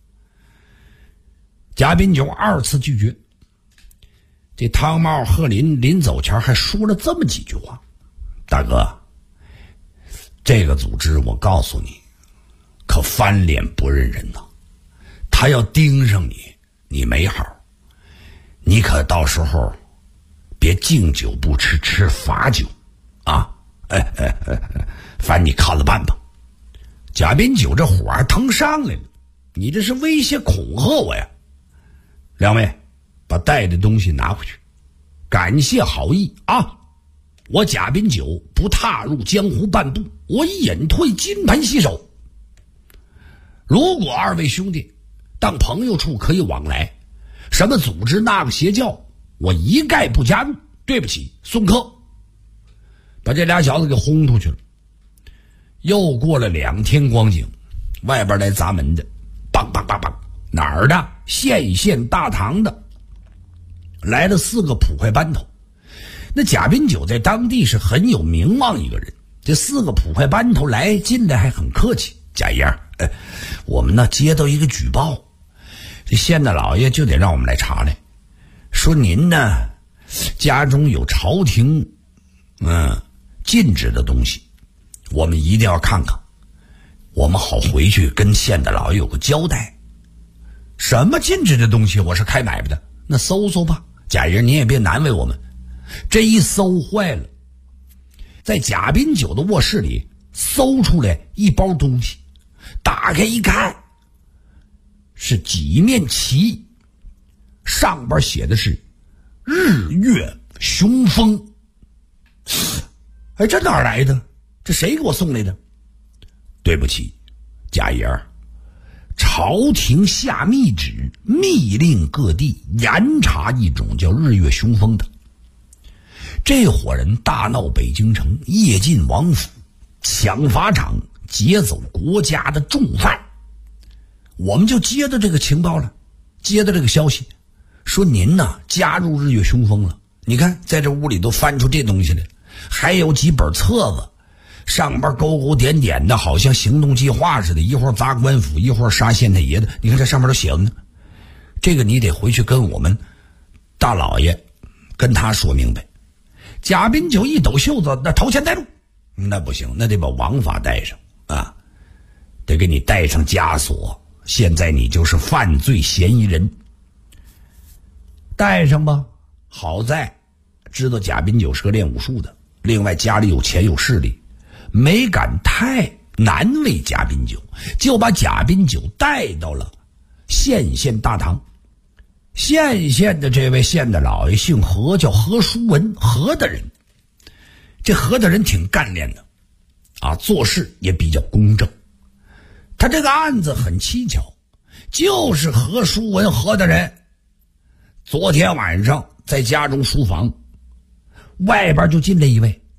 贾宾九2次拒绝。这汤茂贺林临走前还说了这么几句话：大哥，这个组织我告诉你，可翻脸不认人呐！他要盯上你，你没好，你可到时候别敬酒不吃吃罚酒啊！反正你看了办吧。贾宾九这火还腾上来了，你这是威胁恐吓我呀！两位，把带的东西拿回去，感谢好意啊！我贾宾九不踏入江湖半步，我隐退金盆洗手。如果二位兄弟当朋友处可以往来，什么组织那个邪教我一概不加入。对不起，送客。把这俩小子给轰出去了。又过了2天光景，外边来砸门的，梆梆梆梆，哪儿的？县大堂的，来了4个捕快班头。那贾宾九在当地是很有名望一个人，这4个捕快班头进来还很客气。贾爷，我们呢接到一个举报，这县的老爷就得让我们来查来，说您呢家中有朝廷禁止的东西，我们一定要看看，我们好回去跟县的老爷有个交代。什么禁止的东西？我是开买卖的，那搜搜吧。贾爷您也别难为我们。这一搜坏了，在贾宾九的卧室里搜出来一包东西，打开一看，是几面旗，上边写的是日月雄风。这哪儿来的？这谁给我送来的？对不起，贾爷，朝廷下密旨，密令各地严查一种叫日月雄风的。这伙人大闹北京城，夜进王府，抢法场，劫走国家的重犯。我们就接到这个情报了，接到这个消息，说您呢加入日月雄风了。你看在这屋里都翻出这东西来，还有几本册子，上边勾勾点点的，好像行动计划似的，一会儿砸官府，一会儿杀县太爷的。你看这上面都写着呢，这个你得回去跟我们大老爷跟他说明白。贾宾九一抖袖子，那头前带路，那不行，那得把王法带上啊，得给你带上枷锁， 现在你就是犯罪嫌疑人。带上吧，好在知道贾宾九是个练武术的，另外家里有钱有势力，没敢太难为贾宾九，就把贾宾九带到了县大堂。县的这位县的老爷姓何，叫何书文，何大人。这何大人挺干练的啊，做事也比较公正。他这个案子很蹊跷，就是何书文何大人昨天晚上在家中书房，外边就进来一位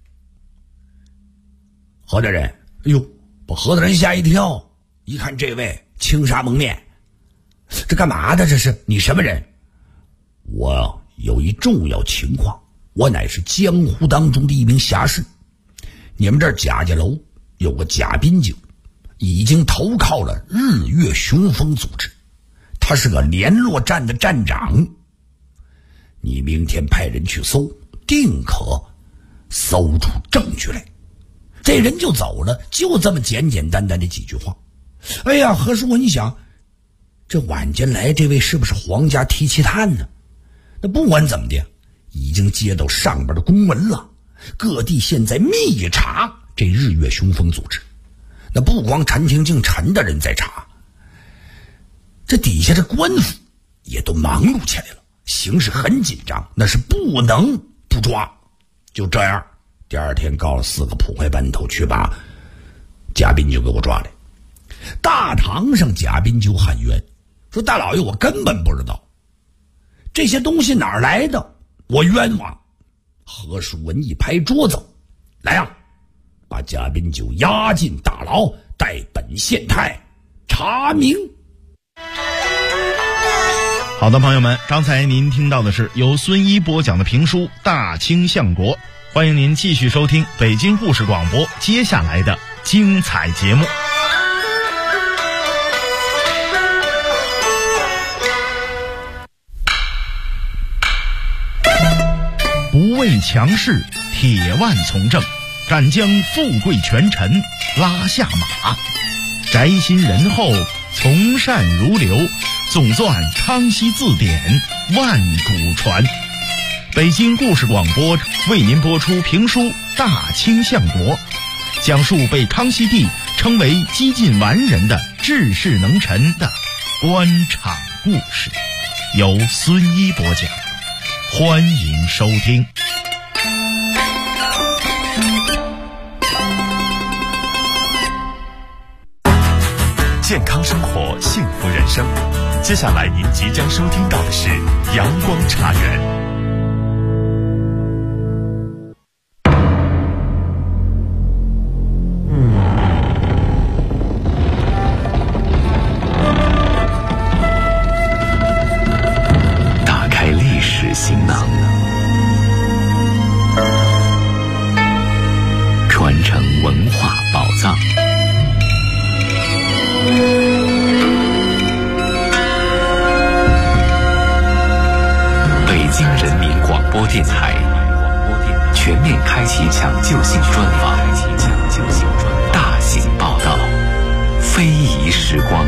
何大人。哎呦，把何大人吓一跳，一看这位青纱蒙面，这干嘛的？这是你什么人？我有一重要情况，我乃是江湖当中的一名侠士。你们这儿贾家楼有个贾宾九，已经投靠了日月雄风组织，他是个联络站的站长。你明天派人去搜，定可搜出证据来。这人就走了，就这么简简单单的几句话。哎呀，何叔，你想这晚间来这位是不是皇家提气探呢？那不管怎么的，已经接到上边的公文了，各地现在密查这日月雄风组织。那不光陈廷敬陈的人在查，这底下这官府也都忙碌起来了，形势很紧张，那是不能不抓。就这样，第二天告了4个捕快班头去把贾宾九给我抓来。大堂上贾宾九喊冤，说大老爷，我根本不知道这些东西哪儿来的，我冤枉。何书文一拍桌子，来啊，把贾宾九押进大牢，待本县太查明。 好的，朋友们，刚才您听到的是由孙一播讲的评书《大清相国》，欢迎您继续收听北京故事广播接下来的精彩节目。不畏强势，铁腕从政，敢将富贵权臣拉下马，宅心仁厚，从善如流，总纂康熙字典，万古传。北京故事广播为您播出评书《大清相国》，讲述被康熙帝称为几近完人的治世能臣的官场故事，由孙一播讲，欢迎收听。 健康生活，幸福人生。接下来您即将收听到的是阳光茶园。 打开历史行囊，传承文化宝藏。北京人民广播电台全面开启抢救性专访，大型报道，非遗时光。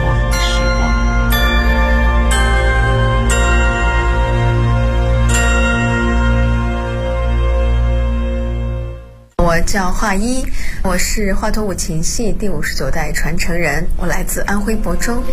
我叫华一，我是华佗五禽戏第59代传承人，我来自安徽亳州。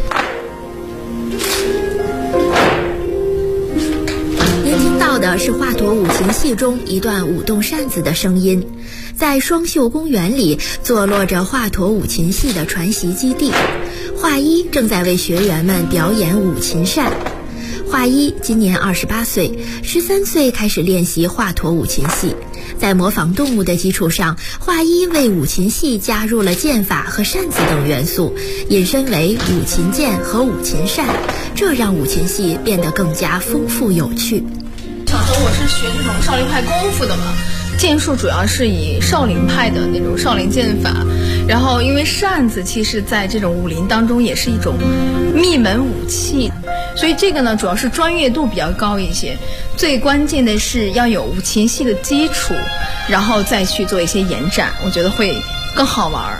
您听到的是华佗五禽戏中一段舞动扇子的声音。在双秀公园里坐落着华佗五禽戏的传习基地，华一正在为学员们表演五禽扇。华一今年28岁，13岁开始练习华佗五禽戏。在模仿动物的基础上，华一为五禽戏加入了剑法和扇子等元素，引申为五禽剑和五禽扇，这让五禽戏变得更加丰富有趣。 小时候我是学这种少林派功夫的嘛，剑术主要是以少林派的那种少林剑法，然后因为扇子其实在这种武林当中也是一种秘门武器，所以这个呢主要是专业度比较高一些，最关键的是要有五禽戏的基础，然后再去做一些延展，我觉得会更好玩。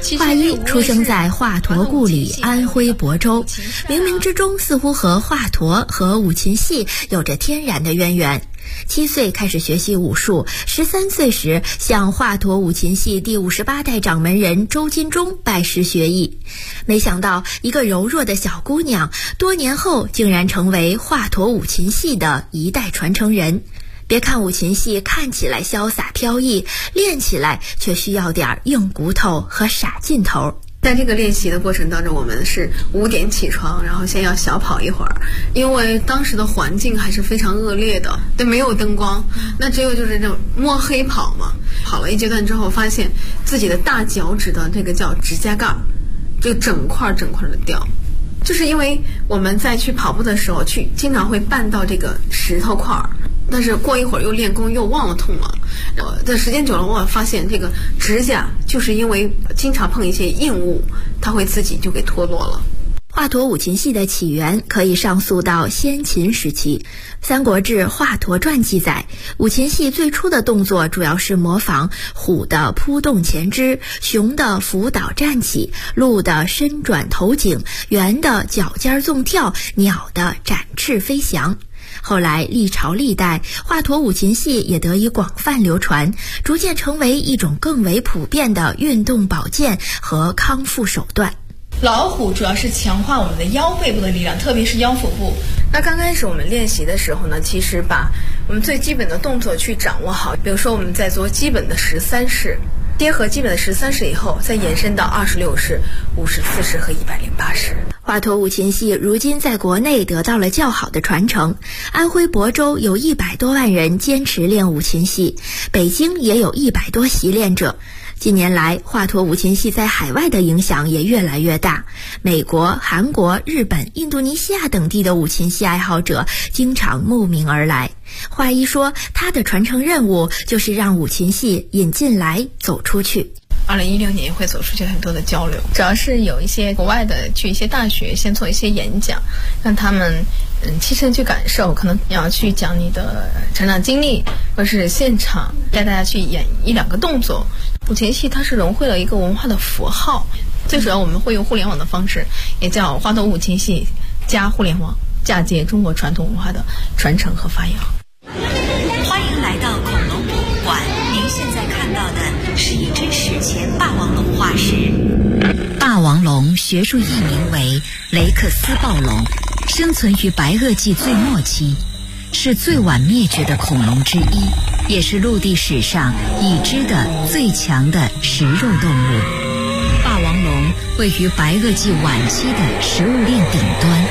华一出生在华佗故里安徽亳州，冥冥之中似乎和华佗和五禽戏有着天然的渊源。7岁开始学习武术，13岁时向华佗五禽戏第58代掌门人周金忠拜师学艺。没想到一个柔弱的小姑娘，多年后竟然成为华佗五禽戏的一代传承人。别看五禽戏看起来潇洒飘逸，练起来却需要点硬骨头和傻劲头。 在这个练习的过程当中，我们是5点起床，然后先要小跑一会儿，因为当时的环境还是非常恶劣的，对，没有灯光，那只有就是这种摸黑跑嘛。跑了一阶段之后，发现自己的大脚趾的这个叫指甲盖，就整块的掉。就是因为我们在去跑步的时候经常会绊到这个石头块儿，但是过一会儿又练功又忘了痛了。这时间久了，我发现这个指甲就是因为经常碰一些硬物，它会自己就给脱落了。 华佗五禽戏的起源可以上溯到先秦时期。《三国志·华佗传》记载，五禽戏最初的动作主要是模仿虎的扑动前肢，熊的伏倒站起，鹿的伸转头颈，猿的脚尖纵跳，鸟的展翅飞翔。后来历朝历代，华佗五禽戏也得以广泛流传，逐渐成为一种更为普遍的运动保健和康复手段。 老虎主要是强化我们的腰背部的力量，特别是腰腹部。那刚开始我们练习的时候呢，其实把我们最基本的动作去掌握好，比如说我们在做基本的13式，结合基本的13式以后，再延伸到26式、54式和108式。 华佗五禽戏如今在国内得到了较好的传承，安徽亳州有100多万人坚持练五禽戏，北京也有100多习练者。近年来，华佗五禽戏在海外的影响也越来越大，美国、韩国、日本、印度尼西亚等地的五禽戏爱好者经常慕名而来。华一说，他的传承任务就是让五禽戏引进来，走出去。 2016年也会走出去很多的交流，主要是有一些国外的去一些大学先做一些演讲，让他们亲身去感受，可能要去讲你的成长经历，或是现场带大家去演1-2个动作。五禽戏它是融汇了一个文化的符号，最主要我们会用互联网的方式，也叫华佗五禽戏加互联网，嫁接中国传统文化的传承和发扬。 欢迎来到恐龙博物馆，您现在看到的是一只史前霸王龙化石。霸王龙学术译名为雷克斯暴龙，生存于白垩纪最末期，是最晚灭绝的恐龙之一，也是陆地史上已知的最强的食肉动物。霸王龙位于白垩纪晚期的食物链顶端。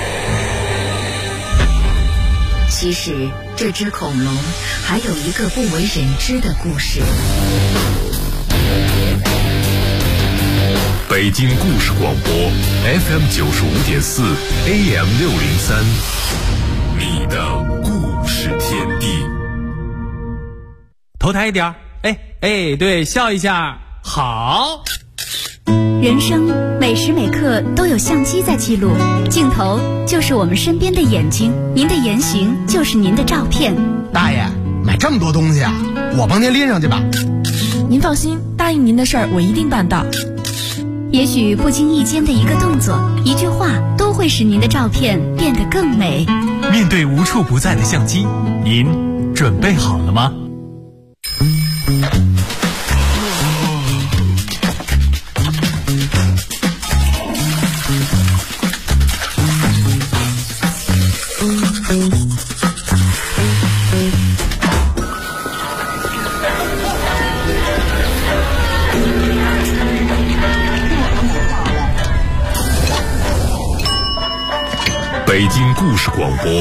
其实这只恐龙还有一个不为人知的故事。 北京故事广播 FM 95.4 AM 603，你的故事天地。 头抬一点，哎，对，笑一下，好。 人生每时每刻都有相机在记录，镜头就是我们身边的眼睛，您的言行就是您的照片。 大爷，买这么多东西啊，我帮您拎上去吧。 您放心，答应您的事儿我一定办到。 也许不经意间的一个动作、一句话，都会使您的照片变得更美。 面对无处不在的相机，您准备好了吗？ 北京故事广播